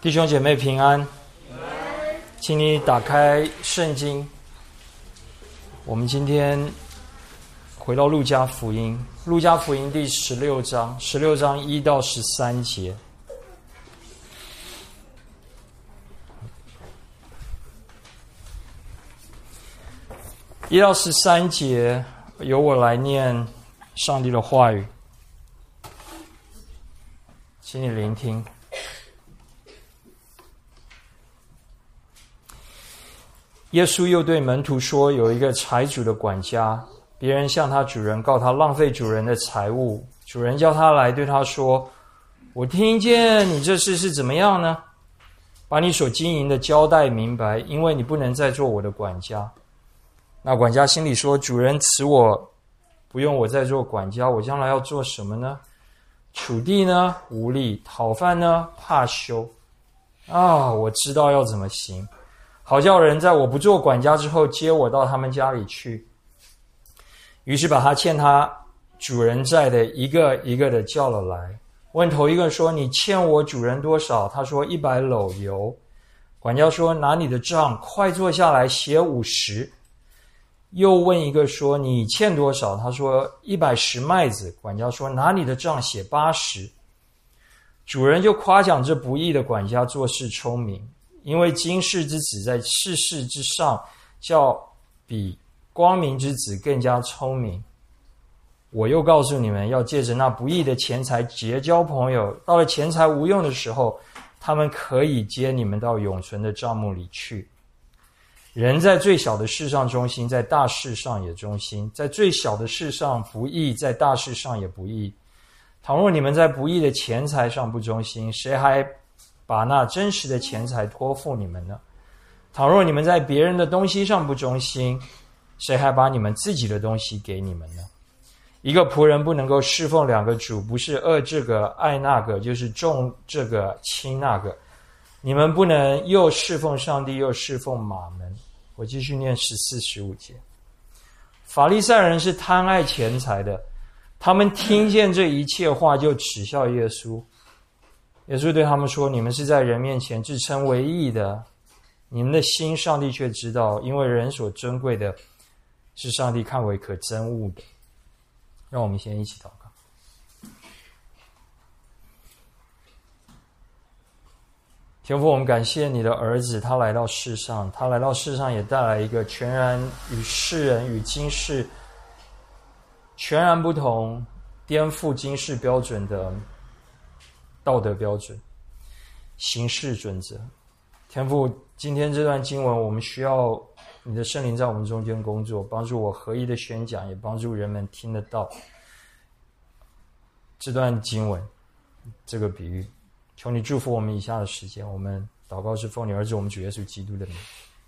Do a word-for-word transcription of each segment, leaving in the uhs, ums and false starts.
弟兄姐妹平安，请你打开圣经。我们今天回到路加福音，路加福音第十六章，十六章一到十三节。一到十三节，由我来念上帝的话语，请你聆听。耶稣又对门徒说，有一个财主的管家，别人向他主人告他浪费主人的财物，主人叫他来，对他说，我听见你这事是怎么样呢？把你所经营的交代明白，因为你不能再做我的管家。那管家心里说，主人辞我，不用我再做管家，我将来要做什么呢？处地呢无力，讨饭呢怕羞。啊，我知道要怎么行，好叫人在我不做管家之后接我到他们家里去。于是把他欠他主人债的一个一个的叫了来，问头一个说，你欠我主人多少？他说一百篓油。管家说，拿你的账快坐下来写五十。又问一个说，你欠多少？他说一百石麦子。管家说，拿你的账写八十。主人就夸奖这不义的管家做事聪明，因为经世之子在世事之上，叫比光明之子更加聪明。我又告诉你们，要借着那不义的钱财结交朋友，到了钱财无用的时候，他们可以接你们到永存的帐幕里去。人在最小的事上忠心，在大事上也忠心；在最小的事上不义，在大事上也不义。倘若你们在不义的钱财上不忠心，谁还把那真实的钱财托付你们呢？倘若你们在别人的东西上不忠心，谁还把你们自己的东西给你们呢？一个仆人不能够侍奉两个主，不是恶这个爱那个，就是重这个轻那个。你们不能又侍奉上帝，又侍奉马门。我继续念十四、十五节。法利赛人是贪爱钱财的，他们听见这一切话就耻笑耶稣。耶稣对他们说，你们是在人面前自称为义的，你们的心上帝却知道，因为人所珍贵的是上帝看为可憎恶的。让我们先一起祷告。天父，我们感谢你的儿子，他来到世上，他来到世上也带来一个全然与世人与今世全然不同，颠覆今世标准的道德标准、行事准则。天父，今天这段经文，我们需要你的圣灵在我们中间工作，帮助我合一的宣讲，也帮助人们听得到这段经文，这个比喻。求你祝福我们以下的时间，我们祷告是奉你儿子我们主耶稣基督的名。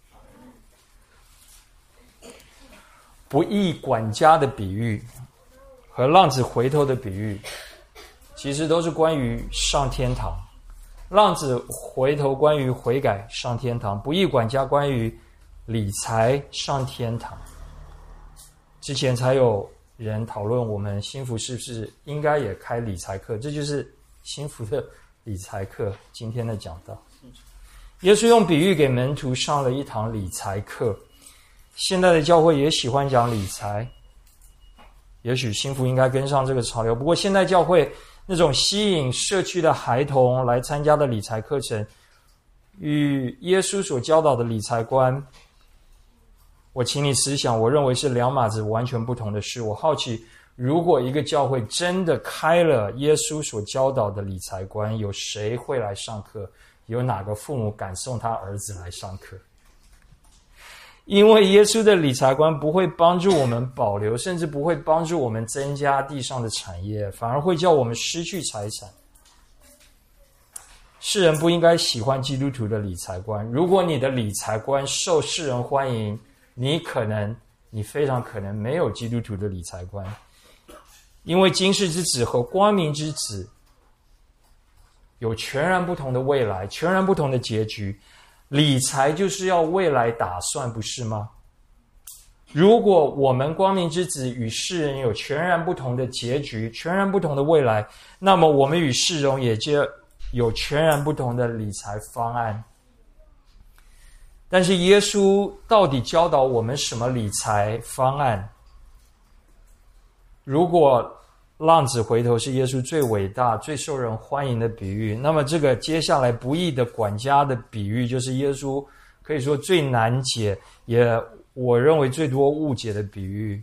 不义管家的比喻和浪子回头的比喻，其实都是关于上天堂。浪子回头关于悔改上天堂，不义管家关于理财上天堂。之前才有人讨论我们新福是不是应该也开理财课，这就是新福的理财课今天的讲道。耶稣用比喻给门徒上了一堂理财课。现在的教会也喜欢讲理财，也许新福应该跟上这个潮流。不过现在教会那种吸引社区的孩童来参加的理财课程，与耶稣所教导的理财观，我请你思想，我认为是两码子完全不同的事。我好奇，如果一个教会真的开了耶稣所教导的理财观，有谁会来上课？有哪个父母敢送他儿子来上课？因为耶稣的理财观不会帮助我们保留，甚至不会帮助我们增加地上的产业，反而会叫我们失去财产。世人不应该喜欢基督徒的理财观。如果你的理财观受世人欢迎，你可能，你非常可能没有基督徒的理财观。因为今世之子和光明之子有全然不同的未来，全然不同的结局。理财就是要未来打算，不是吗？如果我们光明之子与世人有全然不同的结局，全然不同的未来，那么我们与世人也就有全然不同的理财方案。但是耶稣到底教导我们什么理财方案？如果浪子回头是耶稣最伟大、最受人欢迎的比喻，那么这个接下来不义的管家的比喻，就是耶稣可以说最难解，也我认为最多误解的比喻。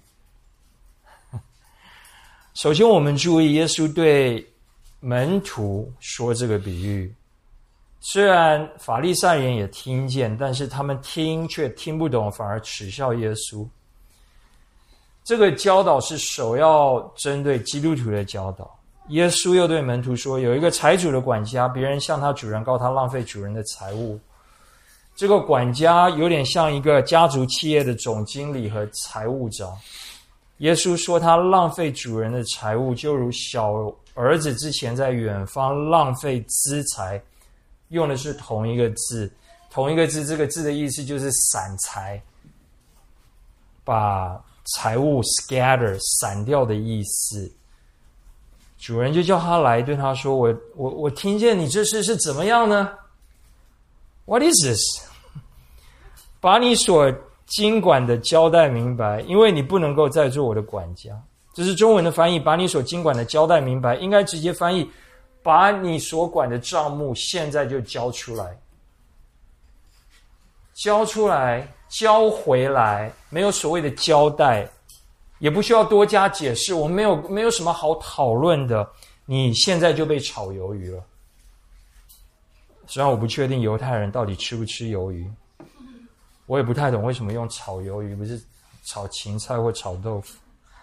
首先我们注意耶稣对门徒说这个比喻，虽然法利赛人也听见，但是他们听却听不懂，反而耻笑耶稣。这个教导是首要针对基督徒的教导。耶稣又对门徒说，有一个财主的管家，别人向他主人告他浪费主人的财物。这个管家有点像一个家族企业的总经理和财务长。耶稣说他浪费主人的财物，就如小儿子之前在远方浪费资财，用的是同一个字，同一个字，这个字的意思就是散财，把财物 scatter 散掉的意思。主人就叫他来，对他说，我我我听见你这事是怎么样呢？ What is this？ 把你所经管的交代明白，因为你不能够再做我的管家。这是中文的翻译，把你所经管的交代明白，应该直接翻译，把你所管的账目现在就交出来。交出来，交回来，没有所谓的交代，也不需要多加解释，我们没有没有什么好讨论的，你现在就被炒鱿鱼了。虽然我不确定犹太人到底吃不吃鱿鱼，我也不太懂为什么用炒鱿鱼，不是炒芹菜或炒豆腐。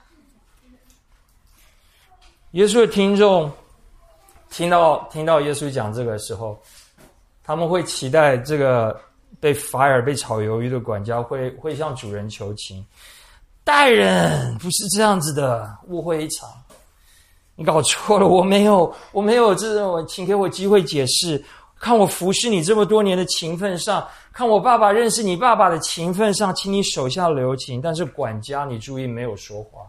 耶稣的听众听到听到耶稣讲这个的时候，他们会期待这个被 fire 被炒鱿鱼的管家会会向主人求情。大人不是这样子的，误会一场，你搞错了，我没有我没有这种，请给我机会解释。看我服侍你这么多年的情分上，看我爸爸认识你爸爸的情分上，请你手下留情。但是管家你注意没有说话。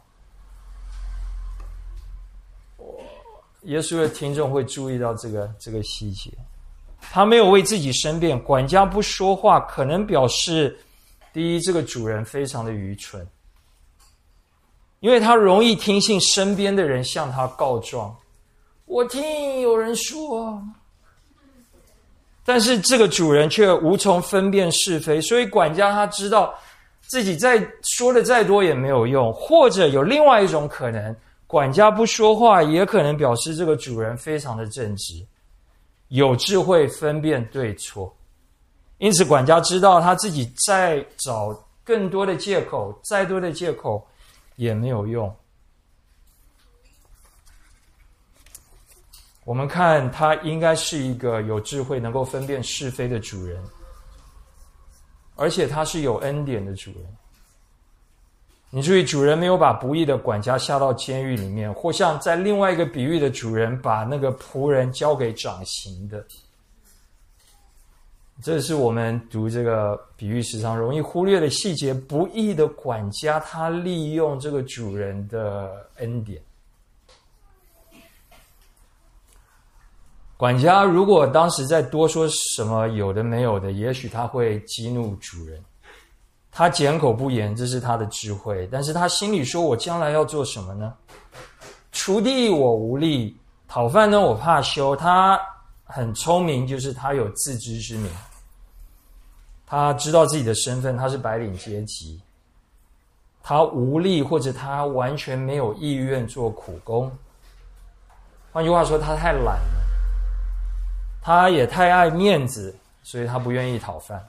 耶稣的听众会注意到这个这个细节，他没有为自己申辩，管家不说话，可能表示第一，这个主人非常的愚蠢，因为他容易听信身边的人向他告状，我听有人说，但是这个主人却无从分辨是非，所以管家他知道自己再说的再多也没有用。或者有另外一种可能，管家不说话也可能表示这个主人非常的正直，有智慧分辨对错。因此管家知道他自己再找更多的借口，再多的借口也没有用。我们看他应该是一个有智慧能够分辨是非的主人，而且他是有恩典的主人。你注意，主人没有把不义的管家下到监狱里面，或像在另外一个比喻的主人把那个仆人交给掌刑的。这是我们读这个比喻时常容易忽略的细节。不义的管家他利用这个主人的恩典。管家如果当时再多说什么有的没有的，也许他会激怒主人。他缄口不言，这是他的智慧，但是他心里说，我将来要做什么呢？锄地我无力，讨饭呢我怕羞。他很聪明，就是他有自知之明，他知道自己的身份，他是白领阶级，他无力或者他完全没有意愿做苦工。换句话说，他太懒了，他也太爱面子，所以他不愿意讨饭。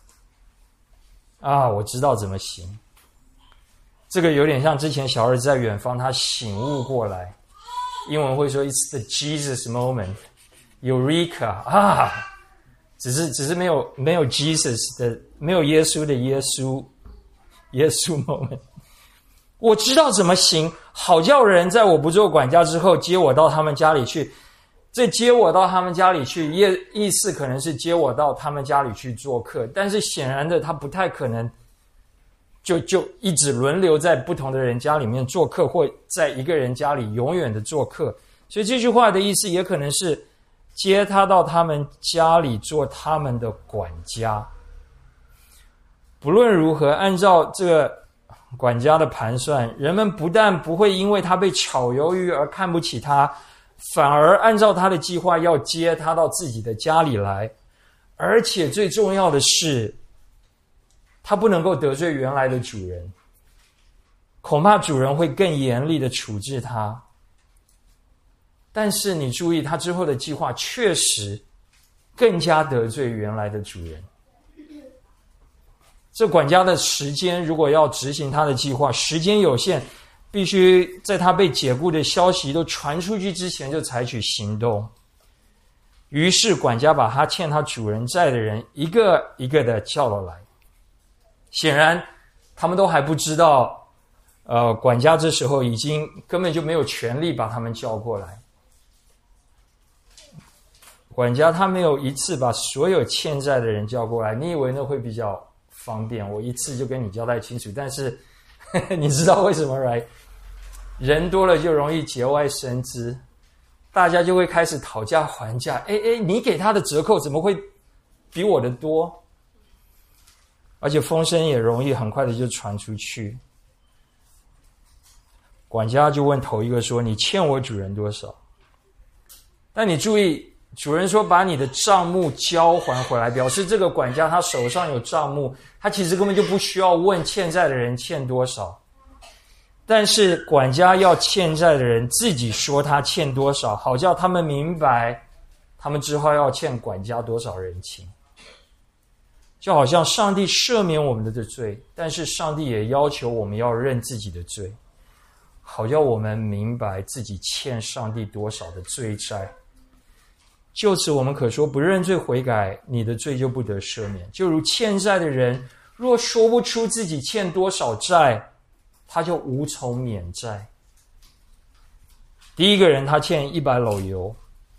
啊，我知道怎么行。这个有点像之前小儿子在远方，他醒悟过来，英文会说 It's the Jesus moment， Eureka 啊，只是只是没有没有 Jesus 的，没有耶稣的耶稣耶稣 moment。我知道怎么行，好叫人在我不做管家之后接我到他们家里去。这接我到他们家里去，意思可能是接我到他们家里去做客，但是显然的，他不太可能就就一直轮流在不同的人家里面做客，或在一个人家里永远的做客。所以这句话的意思也可能是接他到他们家里做他们的管家。不论如何，按照这个管家的盘算，人们不但不会因为他被炒鱿鱼而看不起他，反而按照他的计划要接他到自己的家里来。而且最重要的是，他不能够得罪原来的主人，恐怕主人会更严厉的处置他。但是你注意，他之后的计划确实更加得罪原来的主人。这管家的时间如果要执行他的计划，时间有限，必须在他被解雇的消息都传出去之前就采取行动。于是管家把他欠他主人债的人一个一个的叫了来。显然他们都还不知道，呃，管家这时候已经根本就没有权利把他们叫过来。管家他没有一次把所有欠债的人叫过来，你以为那会比较方便，我一次就跟你交代清楚，但是呵呵你知道为什么来？人多了就容易节外生枝，大家就会开始讨价还价。哎哎，你给他的折扣怎么会比我的多？而且风声也容易很快的就传出去。管家就问头一个说：“你欠我主人多少？”但你注意，主人说把你的账目交还回来，表示这个管家他手上有账目，他其实根本就不需要问欠债的人欠多少。但是管家要欠债的人自己说他欠多少，好叫他们明白他们之后要欠管家多少人情。就好像上帝赦免我们的罪，但是上帝也要求我们要认自己的罪，好叫我们明白自己欠上帝多少的罪债。就此我们可说，不认罪悔改，你的罪就不得赦免。就如欠债的人若说不出自己欠多少债，他就无从免债。第一个人他欠一百篓油，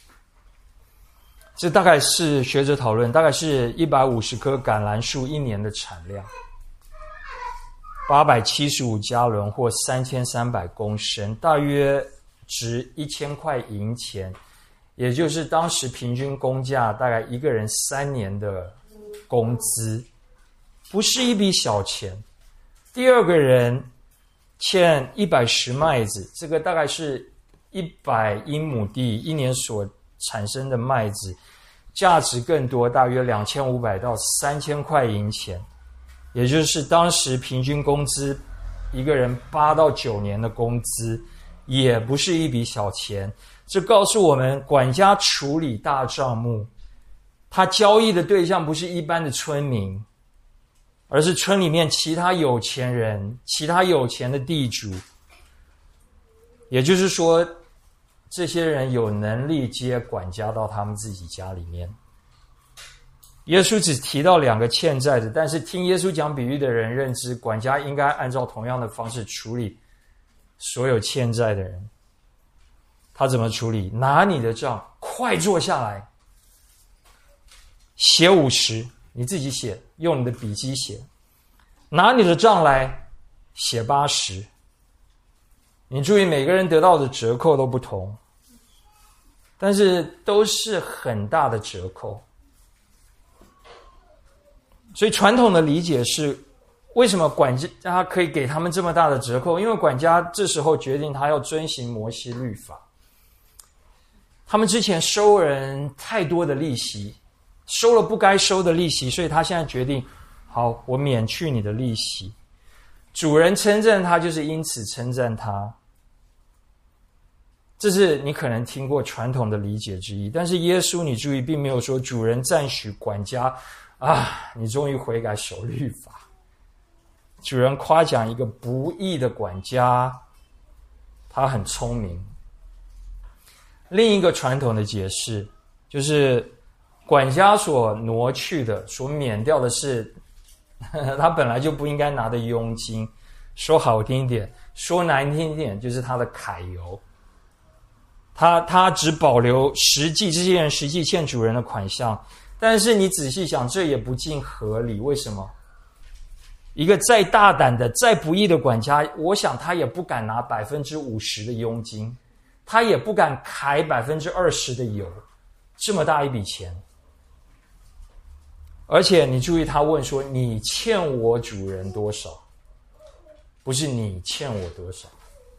这大概是学者讨论，大概是一百五十棵橄榄树一年的产量，八百七十五加仑或三千三百公升，大约值一千块银钱，也就是当时平均工价大概一个人三年的工资，不是一笔小钱。第二个人欠一百石麦子，这个大概是一百英亩地一年所产生的麦子，价值更多，大约两千五百到三千块银钱，也就是当时平均工资一个人八到九年的工资，也不是一笔小钱。这告诉我们，管家处理大账目，他交易的对象不是一般的村民，而是村里面其他有钱人，其他有钱的地主。也就是说，这些人有能力接管家到他们自己家里面。耶稣只提到两个欠债的，但是听耶稣讲比喻的人认知，管家应该按照同样的方式处理所有欠债的人。他怎么处理？拿你的账，快坐下来，写五十，你自己写，用你的笔记写。拿你的账来，写八十。你注意，每个人得到的折扣都不同，但是都是很大的折扣。所以传统的理解是，为什么管家可以给他们这么大的折扣？因为管家这时候决定他要遵行摩西律法。他们之前收人太多的利息，收了不该收的利息，所以他现在决定，好，我免去你的利息。主人称赞他，就是因此称赞他。这是你可能听过传统的理解之一，但是耶稣你注意，并没有说主人赞许管家啊，你终于悔改守律法。主人夸奖一个不义的管家，他很聪明。另一个传统的解释就是管家所挪去的，所免掉的是呵呵他本来就不应该拿的佣金，说好听一点，说难听一点，就是他的揩油。他他只保留实际这些人实际欠主人的款项，但是你仔细想，这也不尽合理。为什么？一个再大胆的、再不义的管家，我想他也不敢拿百分之五十的佣金，他也不敢揩百分之二十的油， 这么大一笔钱，而且你注意他问说，你欠我主人多少，不是你欠我多少。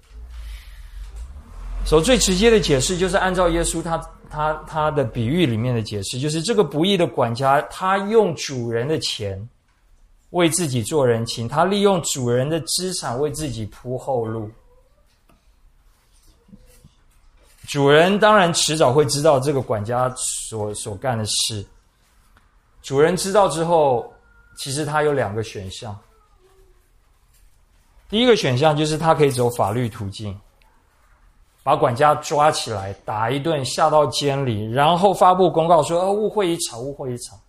所以最直接的解释就是按照耶稣他他他的比喻里面的解释，就是这个不义的管家，他用主人的钱为自己做人情，他利用主人的资产为自己铺后路。主人当然迟早会知道这个管家所所干的事。主人知道之后，其实他有两个选项。第一个选项就是他可以走法律途径，把管家抓起来打一顿，下到监里，然后发布公告说，哦，误会一场，误会一场。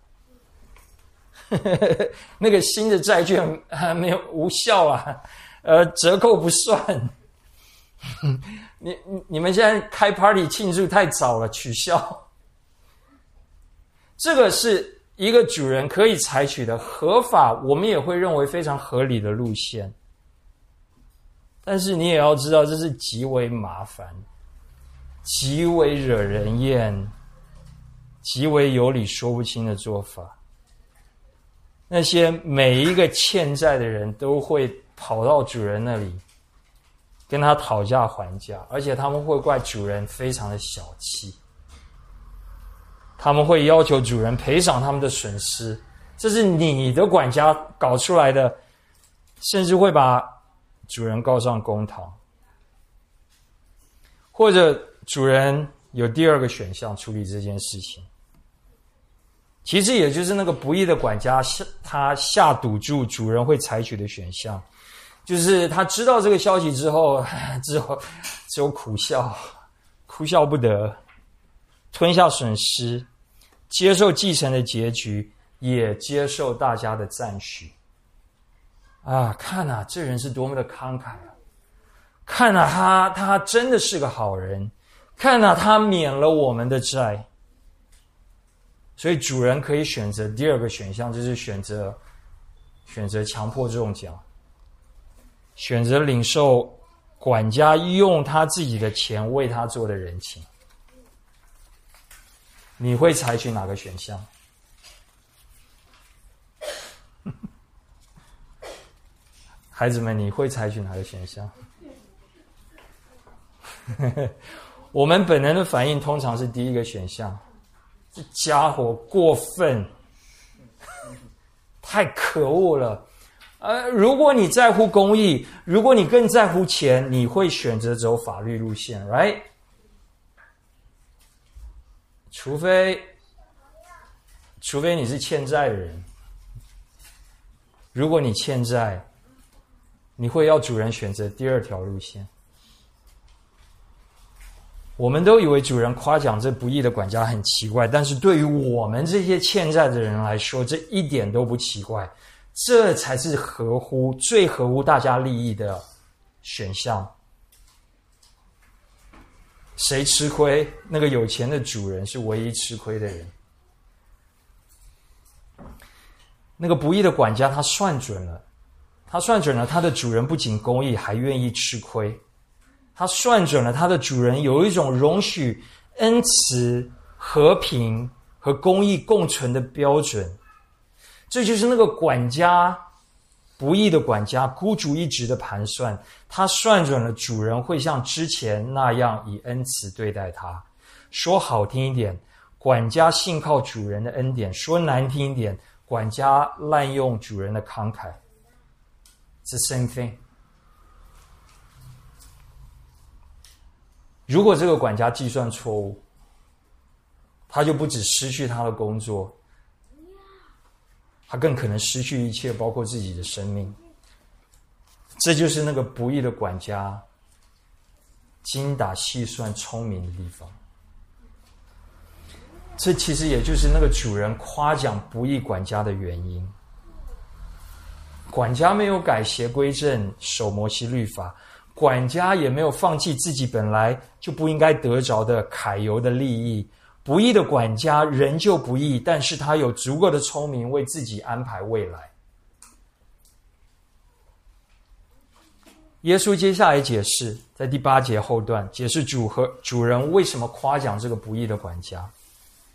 那个新的债券还没有无效啊，呃，折扣不算。你你们现在开 party 庆祝太早了，取消。这个是一个主人可以采取的合法，我们也会认为非常合理的路线。但是你也要知道，这是极为麻烦、极为惹人厌、极为有理说不清的做法。那些每一个欠债的人都会跑到主人那里跟他讨价还价，而且他们会怪主人非常的小气，他们会要求主人赔偿他们的损失，这是你的管家搞出来的，甚至会把主人告上公堂。或者主人有第二个选项处理这件事情，其实也就是那个不义的管家他下赌注主人会采取的选项，就是他知道这个消息之后，只有只有苦笑，哭笑不得，吞下损失，接受继承的结局，也接受大家的赞许。啊，看啊，这人是多么的慷慨啊！看啊，他他真的是个好人，看啊，他免了我们的债。所以主人可以选择第二个选项，就是选择选择强迫中奖，选择领受管家用他自己的钱为他做的人情。你会采取哪个选项？孩子们，你会采取哪个选项？我们本能的反应通常是第一个选项，这家伙过分，太可恶了。呃，如果你在乎公义，如果你更在乎钱，你会选择走法律路线 ，right？ 除非，除非你是欠债的人。如果你欠债，你会要主人选择第二条路线。我们都以为主人夸奖这不义的管家很奇怪，但是对于我们这些欠债的人来说，这一点都不奇怪，这才是合乎最合乎大家利益的选项。谁吃亏？那个有钱的主人是唯一吃亏的人。那个不义的管家他算准了，他算准了他的主人不仅公义，还愿意吃亏。他算准了他的主人有一种容许恩慈、和平和公义共存的标准。这就是那个管家，不义的管家孤注一掷的盘算。他算准了主人会像之前那样以恩慈对待他。说好听一点，管家信靠主人的恩典；说难听一点，管家滥用主人的慷慨。It's the same thing。如果这个管家计算错误，他就不只失去他的工作，他更可能失去一切，包括自己的生命。这就是那个不义的管家精打细算、聪明的地方。这其实也就是那个主人夸奖不义管家的原因。管家没有改邪归正，守摩西律法。管家也没有放弃自己本来就不应该得着的揩油的利益。不义的管家仍旧不义，但是他有足够的聪明为自己安排未来。耶稣接下来解释，在第八节后段解释主和主人为什么夸奖这个不义的管家。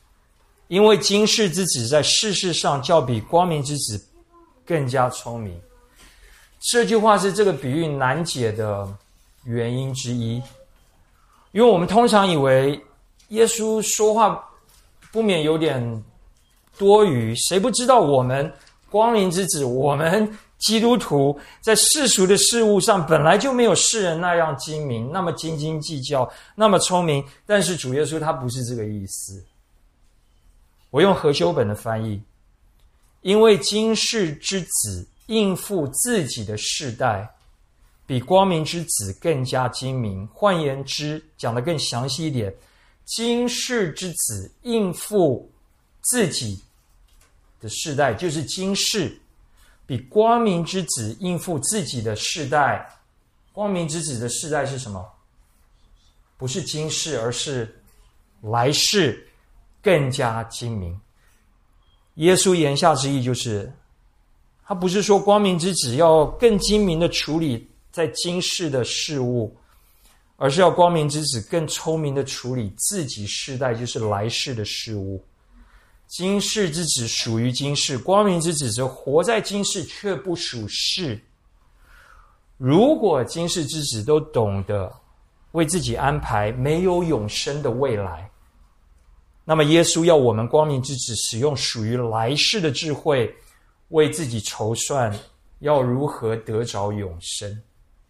因为今世之子在世事上较比光明之子更加聪明。这句话是这个比喻难解的原因之一，因为我们通常以为耶稣说话不免有点多余，谁不知道我们光明之子，我们基督徒在世俗的事物上本来就没有世人那样精明，那么斤斤计较，那么聪明。但是主耶稣他不是这个意思。我用和修本的翻译，因为今世之子应付自己的世代，比光明之子更加精明。换言之，讲得更详细一点，今世之子应付自己的世代，就是今世，比光明之子应付自己的世代。光明之子的世代是什么？不是今世，而是来世更加精明。耶稣言下之意就是，他不是说光明之子要更精明的处理在今世的事物，而是要光明之子更聪明的处理自己世代，就是来世的事物。今世之子属于今世，光明之子则活在今世，却不属世。如果今世之子都懂得为自己安排没有永生的未来，那么耶稣要我们光明之子使用属于来世的智慧，为自己筹算要如何得着永生。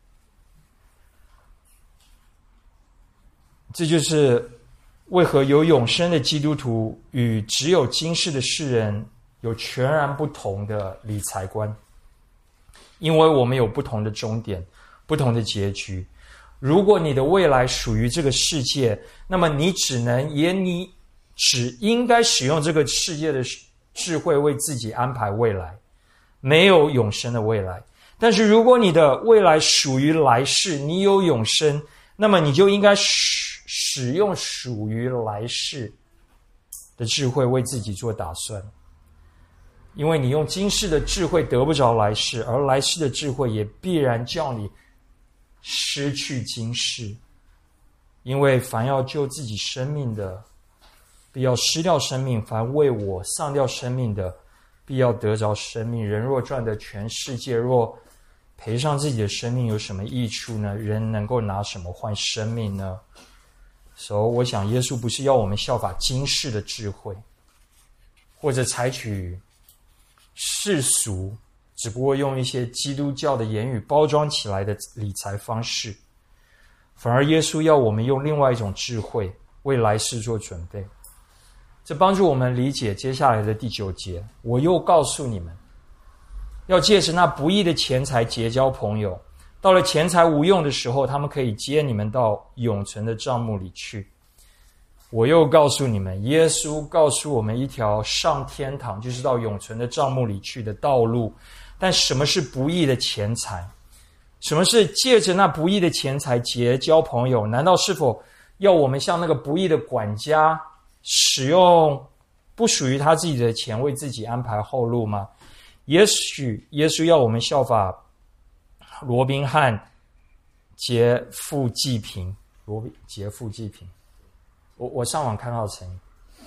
这就是为何有永生的基督徒与只有今世的世人有全然不同的理财观，因为我们有不同的终点，不同的结局。如果你的未来属于这个世界，那么你只能也你只应该使用这个世界的智慧为自己安排未来，没有永生的未来。但是如果你的未来属于来世，你有永生，那么你就应该使使用属于来世的智慧为自己做打算。因为你用今世的智慧得不着来世，而来世的智慧也必然叫你失去今世。因为凡要救自己生命的，必要失掉生命；凡为我丧掉生命的，必要得着生命。人若赚得全世界，若赔上自己的生命，有什么益处呢？人能够拿什么换生命呢？所以我想耶稣不是要我们效法今世的智慧，或者采取世俗只不过用一些基督教的言语包装起来的理财方式，反而耶稣要我们用另外一种智慧为来世做准备。这帮助我们理解接下来的第九节。我又告诉你们，要借着那不义的钱财结交朋友，到了钱财无用的时候，他们可以接你们到永存的帐幕里去。我又告诉你们，耶稣告诉我们一条上天堂，就是到永存的帐幕里去的道路。但什么是不义的钱财？什么是借着那不义的钱财结交朋友？难道是否要我们像那个不义的管家，使用不属于他自己的钱为自己安排后路吗？也许耶稣要我们效法罗宾汉劫富济贫。罗宾劫富济贫，我我上网看到的成语。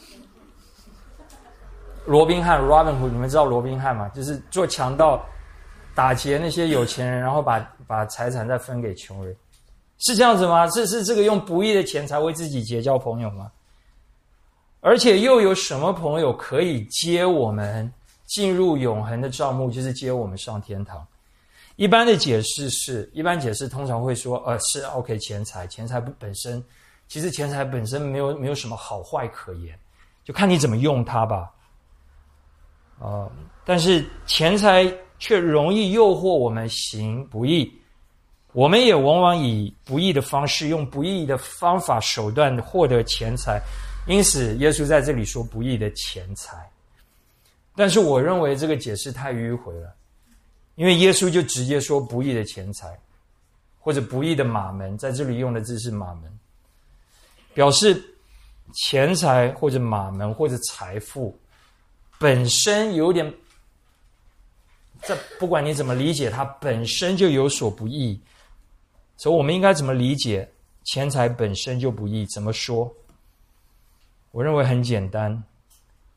罗宾汉 Robin Hood， 你们知道罗宾汉吗？就是做强盗，打劫那些有钱人，然后把把财产再分给穷人，是这样子吗？是是这个用不义的钱财为自己结交朋友吗？而且又有什么朋友可以接我们进入永恒的帐幕，就是接我们上天堂？一般的解释是，一般解释通常会说，呃，是 OK， 钱财，钱财本身，其实钱财本身没有没有什么好坏可言，就看你怎么用它吧。呃，但是钱财却容易诱惑我们行不义，我们也往往以不义的方式，用不义的方法手段获得钱财。因此耶稣在这里说不义的钱财。但是我认为这个解释太迂回了，因为耶稣就直接说不义的钱财，或者不义的马门，在这里用的字是马门，表示钱财或者马门或者财富本身有点，这不管你怎么理解，它本身就有所不义。所以我们应该怎么理解钱财本身就不义？怎么说？我认为很简单，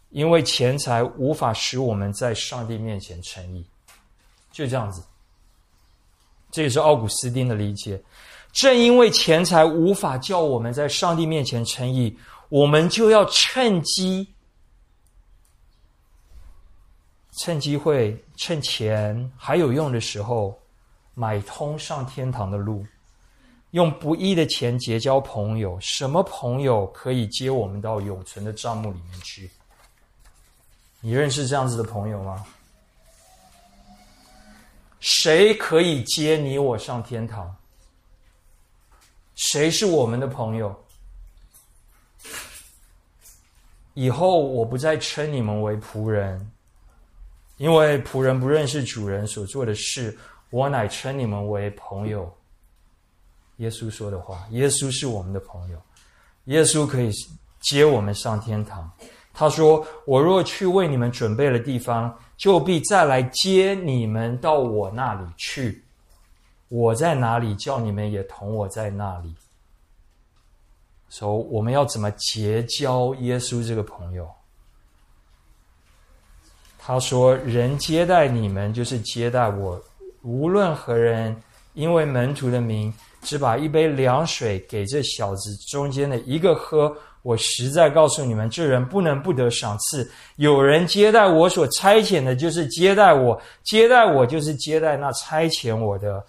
因为钱财无法使我们在上帝面前称义。就这样子，这也是奥古斯丁的理解。正因为钱财无法叫我们在上帝面前称义，我们就要趁机趁机会趁钱还有用的时候，买通上天堂的路，用不义的钱结交朋友。什么朋友可以接我们到永存的帐幕里面去？你认识这样子的朋友吗？谁可以接你我上天堂？谁是我们的朋友？以后我不再称你们为仆人，因为仆人不认识主人所做的事，我乃称你们为朋友。耶稣说的话，耶稣是我们的朋友，耶稣可以接我们上天堂。他说，我若去为你们准备了地方，就必再来接你们到我那里去。我在哪里，叫你们也同我在那里。所以我们要怎么结交耶稣这个朋友？他说，人接待你们就是接待我，无论何人因为门徒的名只把一杯凉水给这小子中间的一个喝，我实在告诉你们，这人不能不得赏赐。有人接待我所差遣的，就是接待我；接待我，就是接待那差遣我的。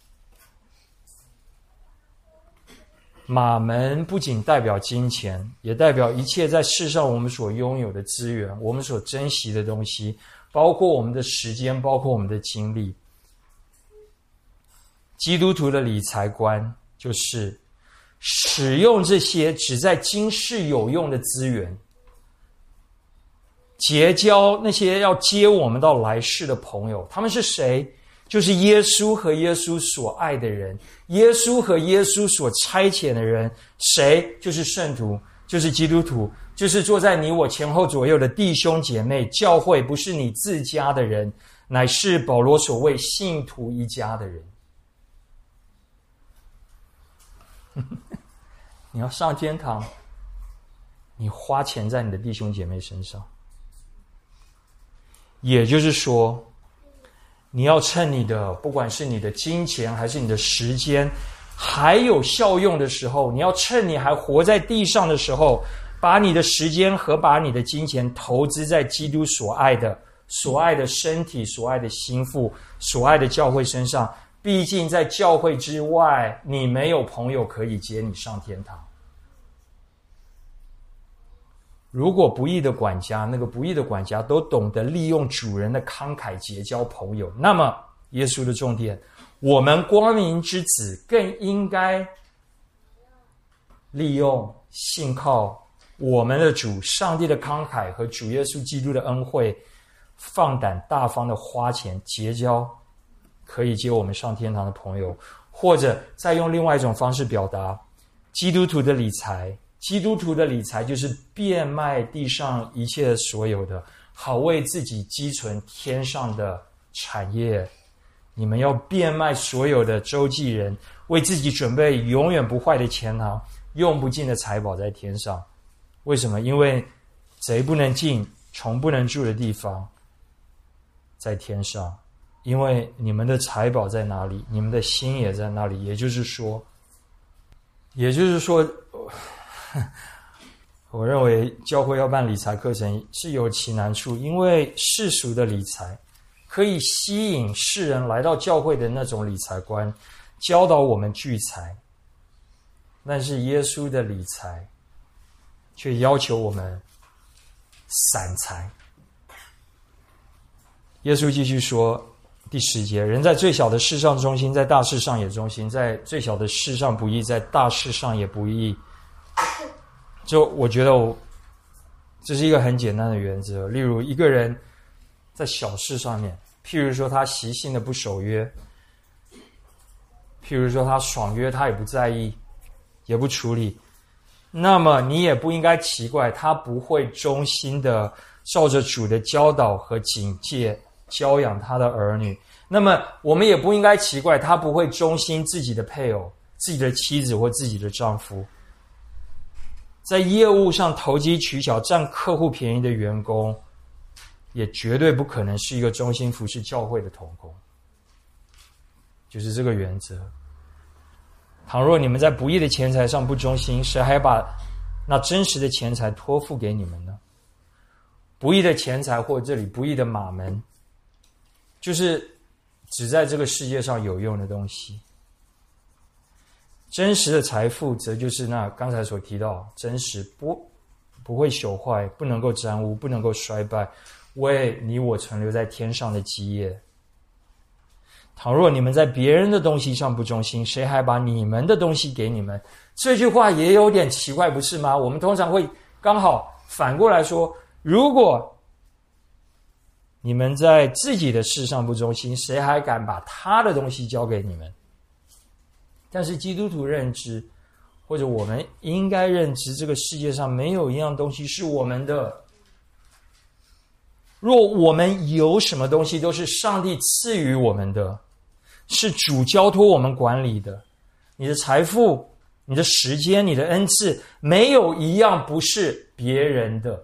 马门不仅代表金钱，也代表一切在世上我们所拥有的资源，我们所珍惜的东西，包括我们的时间，包括我们的精力。基督徒的理财观就是使用这些只在今世有用的资源，结交那些要接我们到来世的朋友。他们是谁？就是耶稣和耶稣所爱的人，耶稣和耶稣所差遣的人。谁？就是圣徒，就是基督徒，就是坐在你我前后左右的弟兄姐妹。教会不是你自家的人，乃是保罗所谓信徒一家的人。你要上天堂，你花钱在你的弟兄姐妹身上。也就是说，你要趁你的，不管是你的金钱还是你的时间还有效用的时候，你要趁你还活在地上的时候，把你的时间和把你的金钱投资在基督所爱的所爱的身体、所爱的心腹、所爱的教会身上。毕竟在教会之外，你没有朋友可以接你上天堂。如果不义的管家，那个不义的管家都懂得利用主人的慷慨结交朋友，那么耶稣的重点，我们光明之子更应该利用信靠我们的主上帝的慷慨和主耶稣基督的恩惠，放胆大方的花钱结交可以接我们上天堂的朋友。或者再用另外一种方式表达，基督徒的理财基督徒的理财就是变卖地上一切所有的，好为自己积存天上的产业。你们要变卖所有的，周济人，为自己准备永远不坏的钱囊，用不尽的财宝在天上。为什么？因为贼不能进，虫不能住的地方在天上。因为你们的财宝在哪里，你们的心也在那里。也就是说也就是说我认为教会要办理财课程是有其难处，因为世俗的理财可以吸引世人来到教会的那种理财观，教导我们聚财，但是耶稣的理财却要求我们散财。耶稣继续说，第十节，人在最小的事上忠心，在大事上也忠心；在最小的事上不义，在大事上也不义。就我觉得我这是一个很简单的原则。例如一个人在小事上面，譬如说他习性的不守约，譬如说他爽约他也不在意也不处理，那么你也不应该奇怪他不会忠心的照着主的教导和警戒教养他的儿女。那么我们也不应该奇怪他不会忠心自己的配偶、自己的妻子或自己的丈夫。 在业务上投机取巧、占客户便宜的员工，也绝对不可能是一个忠心服侍教会的同工。就是这个原则。倘若你们在不义的钱财上不忠心，谁还把那真实的钱财托付给你们呢？不义的钱财，或这里不义的马门，就是只在这个世界上有用的东西。真实的财富则就是那刚才所提到，真实不不会朽坏，不能够沾污，不能够衰败，为你我存留在天上的基业。倘若你们在别人的东西上不忠心，谁还把你们的东西给你们？这句话也有点奇怪，不是吗？我们通常会刚好反过来说，如果你们在自己的事上不忠心，谁还敢把他的东西交给你们？但是基督徒认知，或者我们应该认知，这个世界上没有一样东西是我们的。若我们有什么东西都是上帝赐予我们的，是主交托我们管理的，你的财富、你的时间、你的恩赐，没有一样不是别人的，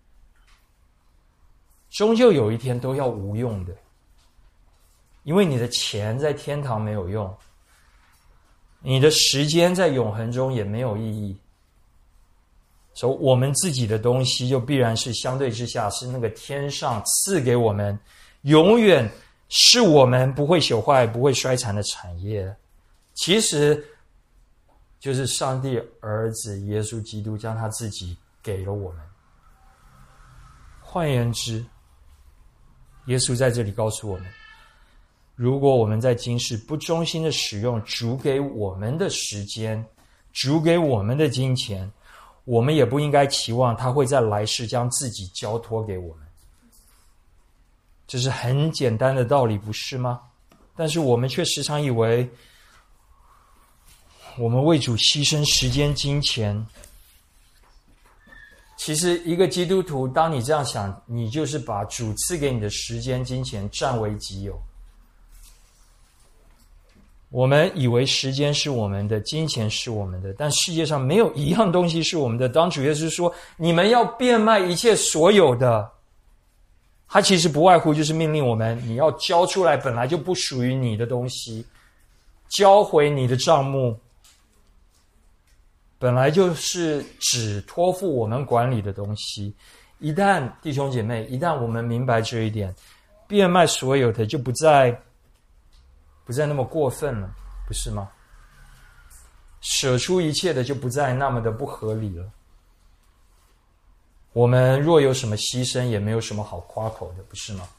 终究有一天都要无用的。因为你的钱在天堂没有用，你的时间在永恒中也没有意义，所以我们自己的东西就必然是相对之下是那个天上赐给我们，永远是我们不会朽坏、不会衰残的产业。其实就是上帝儿子耶稣基督将他自己给了我们。换言之，耶稣在这里告诉我们，如果我们在今世不忠心的使用主给我们的时间、主给我们的金钱，我们也不应该期望他会在来世将自己交托给我们。这是很简单的道理，不是吗？但是我们却时常以为，我们为主牺牲时间、金钱。其实一个基督徒，当你这样想，你就是把主赐给你的时间、金钱占为己有。我们以为时间是我们的，金钱是我们的，但世界上没有一样东西是我们的。当主耶稣说你们要变卖一切所有的，他其实不外乎就是命令我们，你要交出来本来就不属于你的东西，交回你的账目，本来就是只托付我们管理的东西。一旦弟兄姐妹，一旦我们明白这一点，变卖所有的就不再不再那么过分了，不是吗？舍出一切的就不再那么的不合理了。我们若有什么牺牲，也没有什么好夸口的，不是吗？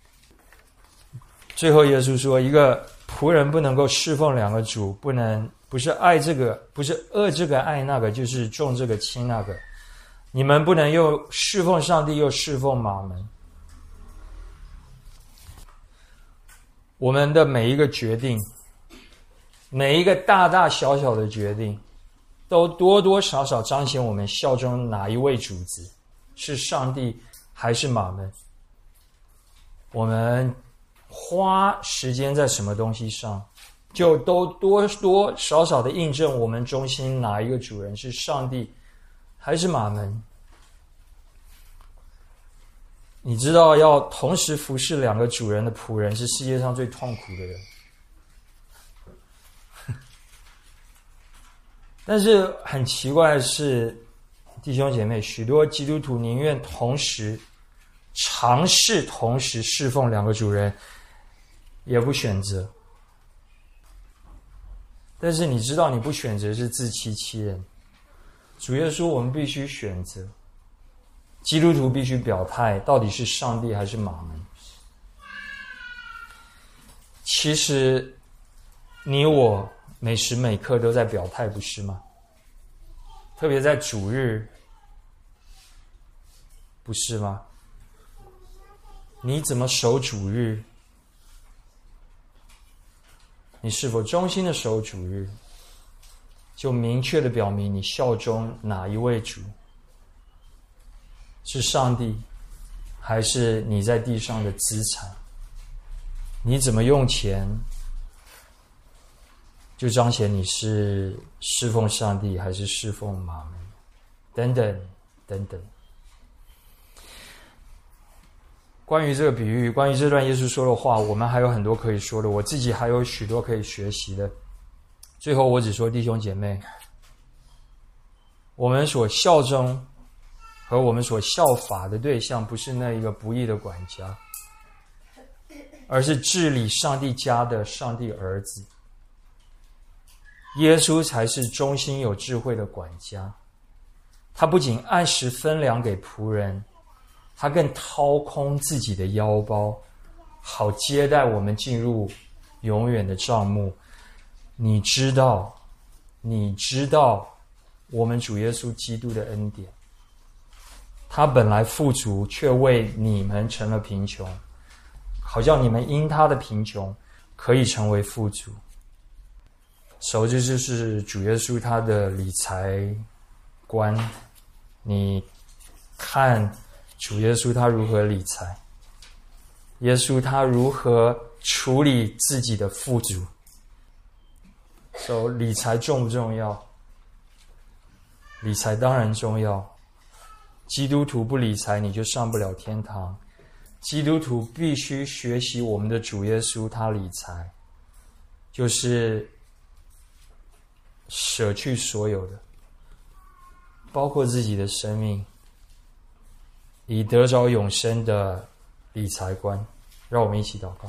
最后耶稣说，一个仆人不能够侍奉两个主，不能不是爱这个，不是恶这个爱那个，就是重这个轻那个。你们不能又侍奉上帝又侍奉马门。我们的每一个决定，每一个大大小小的决定，都多多少少彰显我们效忠哪一位主子，是上帝还是马门。我们花时间在什么东西上，就都多多少少的印证我们忠心哪一个主人，是上帝还是马门。你知道要同时服侍两个主人的仆人是世界上最痛苦的人。但是很奇怪的是，弟兄姐妹，许多基督徒宁愿同时尝试同时侍奉两个主人，也不选择。但是你知道，你不选择是自欺欺人。主耶稣，我们必须选择。基督徒必须表态，到底是上帝还是马门。其实你我每时每刻都在表态，不是吗？特别在主日，不是吗？你怎么守主日？你是否忠心的守主日，就明确的表明你效忠哪一位主，是上帝还是你在地上的资产。你怎么用钱，就彰显你是侍奉上帝还是侍奉马门。 等等等等。关于这个比喻，关于这段耶稣说的话，我们还有很多可以说的，我自己还有许多可以学习的。最后我只说，弟兄姐妹，我们所效忠和我们所效法的对象，不是那一个不义的管家，而是治理上帝家的上帝儿子。耶稣才是忠心有智慧的管家，他不仅按时分粮给仆人，他更掏空自己的腰包，好接待我们进入永远的帐幕。你知道，你知道我们主耶稣基督的恩典，他本来富足，却为你们成了贫穷，好叫你们因他的贫穷可以成为富足。首这就是主耶稣他的理财观，你看主耶稣他如何理财，耶稣他如何处理自己的富足。所以理财重不重要？理财当然重要。基督徒不理财，你就上不了天堂。基督徒必须学习我们的主耶稣，他理财就是舍去所有的，包括自己的生命，以得着永生的理财观。让我们一起祷告。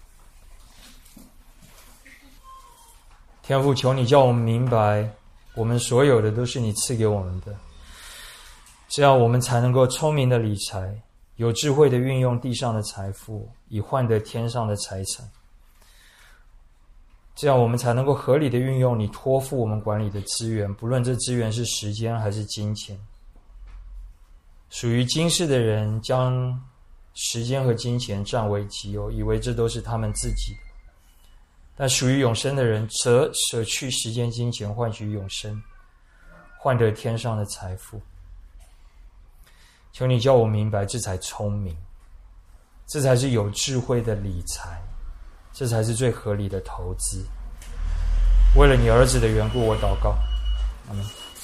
天父，求你叫我们明白，我们所有的都是你赐给我们的，这样我们才能够聪明的理财，有智慧的运用地上的财富，以换得天上的财产。这样我们才能够合理的运用你托付我们管理的资源，不论这资源是时间还是金钱。属于今世的人将时间和金钱占为己有，以为这都是他们自己的，但属于永生的人则舍去时间金钱，换取永生，换得天上的财富。求你叫我明白，这才聪明，这才是有智慧的理财，这才是最合理的投资。为了你儿子的缘故，我祷告，阿们。